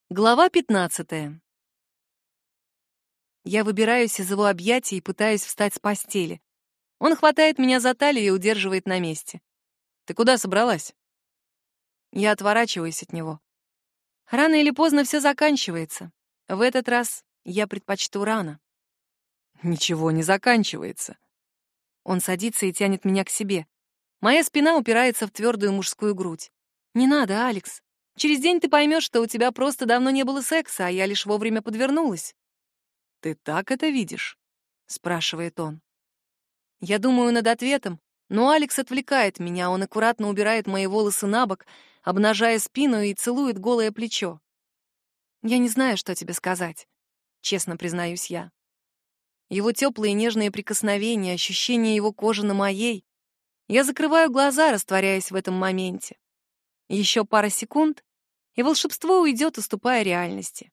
Глава 15. Я выбираюсь из его объятий и пытаюсь встать с постели. Он хватает меня за талию и удерживает на месте. «Ты куда собралась?» Я отворачиваюсь от него. Рано или поздно все заканчивается. В этот раз я предпочту рано. «Ничего не заканчивается». Он садится и тянет меня к себе. Моя спина упирается в твердую мужскую грудь. «Не надо, Алекс. Через день ты поймешь, что у тебя просто давно не было секса, а я лишь вовремя подвернулась». «Ты так это видишь?» — спрашивает он. Я думаю над ответом, но Алекс отвлекает меня, он аккуратно убирает мои волосы на бок, обнажая спину и целует голое плечо. «Я не знаю, что тебе сказать», — честно признаюсь я. Его теплые нежные прикосновения, ощущение его кожи на моей. Я закрываю глаза, растворяясь в этом моменте. Еще пара секунд, и волшебство уйдет, уступая реальности.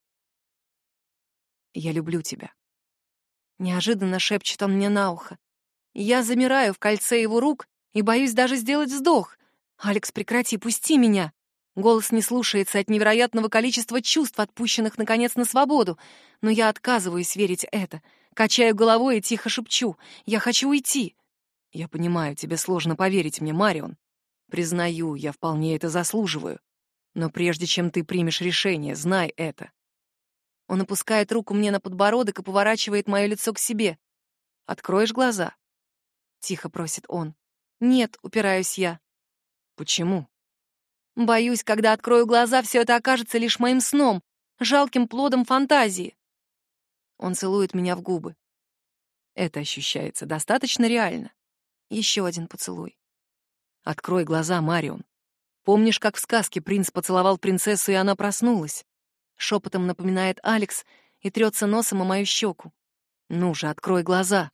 «Я люблю тебя», — неожиданно шепчет он мне на ухо. Я замираю в кольце его рук и боюсь даже сделать вздох. «Алекс, прекрати, пусти меня!» Голос не слушается от невероятного количества чувств, отпущенных, наконец, на свободу. Но я отказываюсь верить это. Качаю головой и тихо шепчу. «Я хочу уйти!» «Я понимаю, тебе сложно поверить мне, Марион. Признаю, я вполне это заслуживаю. Но прежде чем ты примешь решение, знай это». Он опускает руку мне на подбородок и поворачивает мое лицо к себе. «Откроешь глаза?» — тихо просит он. «Нет», — упираюсь я. «Почему?» «Боюсь, когда открою глаза, все это окажется лишь моим сном, жалким плодом фантазии». Он целует меня в губы. Это ощущается достаточно реально. Еще один поцелуй. «Открой глаза, Марион. Помнишь, как в сказке принц поцеловал принцессу, и она проснулась?» Шепотом напоминает Алекс и трется носом о мою щеку. «Ну же, открой глаза».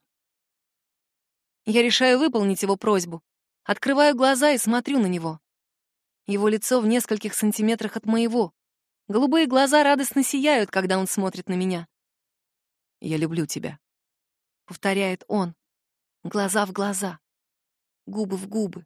Я решаю выполнить его просьбу. Открываю глаза и смотрю на него. Его лицо в нескольких сантиметрах от моего. Голубые глаза радостно сияют, когда он смотрит на меня. «Я люблю тебя», — повторяет он. Глаза в глаза, губы в губы.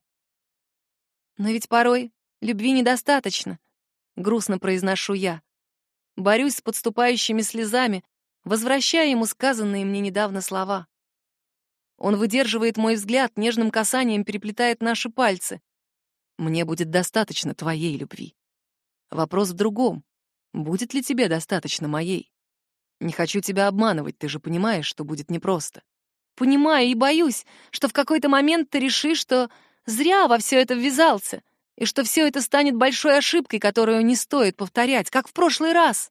Но ведь порой любви недостаточно, грустно произношу я. Борюсь с подступающими слезами, возвращая ему сказанные мне недавно слова. Он выдерживает мой взгляд, нежным касанием переплетает наши пальцы. «Мне будет достаточно твоей любви. Вопрос в другом. Будет ли тебе достаточно моей? Не хочу тебя обманывать, ты же понимаешь, что будет непросто». «Понимаю и боюсь, что в какой-то момент ты решишь, что зря во все это ввязался, и что все это станет большой ошибкой, которую не стоит повторять, как в прошлый раз».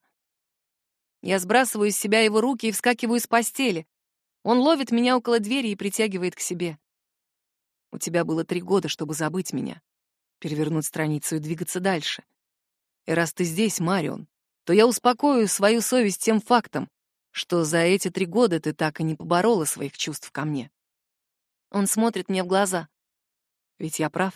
Я сбрасываю с себя его руки и вскакиваю с постели. Он ловит меня около двери и притягивает к себе. «У тебя было 3 года, чтобы забыть меня, перевернуть страницу и двигаться дальше. И раз ты здесь, Марион, то я успокою свою совесть тем фактом, что за эти 3 года ты так и не поборола своих чувств ко мне». Он смотрит мне в глаза. Ведь я прав.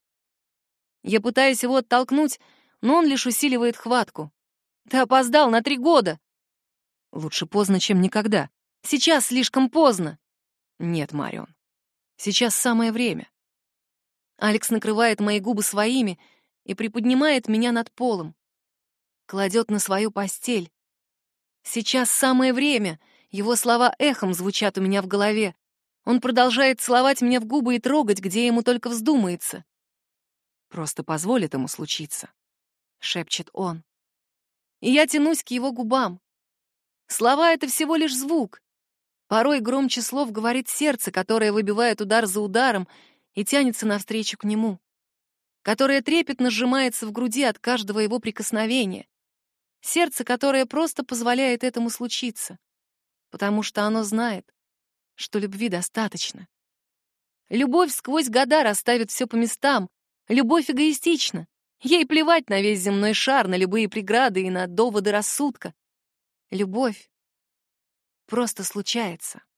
Я пытаюсь его оттолкнуть, но он лишь усиливает хватку. «Ты опоздал на 3 года!» «Лучше поздно, чем никогда. Сейчас слишком поздно». «Нет, Марион, сейчас самое время». Алекс накрывает мои губы своими и приподнимает меня над полом. Кладет на свою постель. «Сейчас самое время!» Его слова эхом звучат у меня в голове. Он продолжает целовать меня в губы и трогать, где ему только вздумается. «Просто позволь этому случиться», — шепчет он. И я тянусь к его губам. Слова — это всего лишь звук. Порой громче слов говорит сердце, которое выбивает удар за ударом и тянется навстречу к нему, которое трепетно сжимается в груди от каждого его прикосновения. Сердце, которое просто позволяет этому случиться, потому что оно знает, что любви достаточно. Любовь сквозь года расставит все по местам. Любовь эгоистична. Ей плевать на весь земной шар, на любые преграды и на доводы рассудка. Любовь просто случается.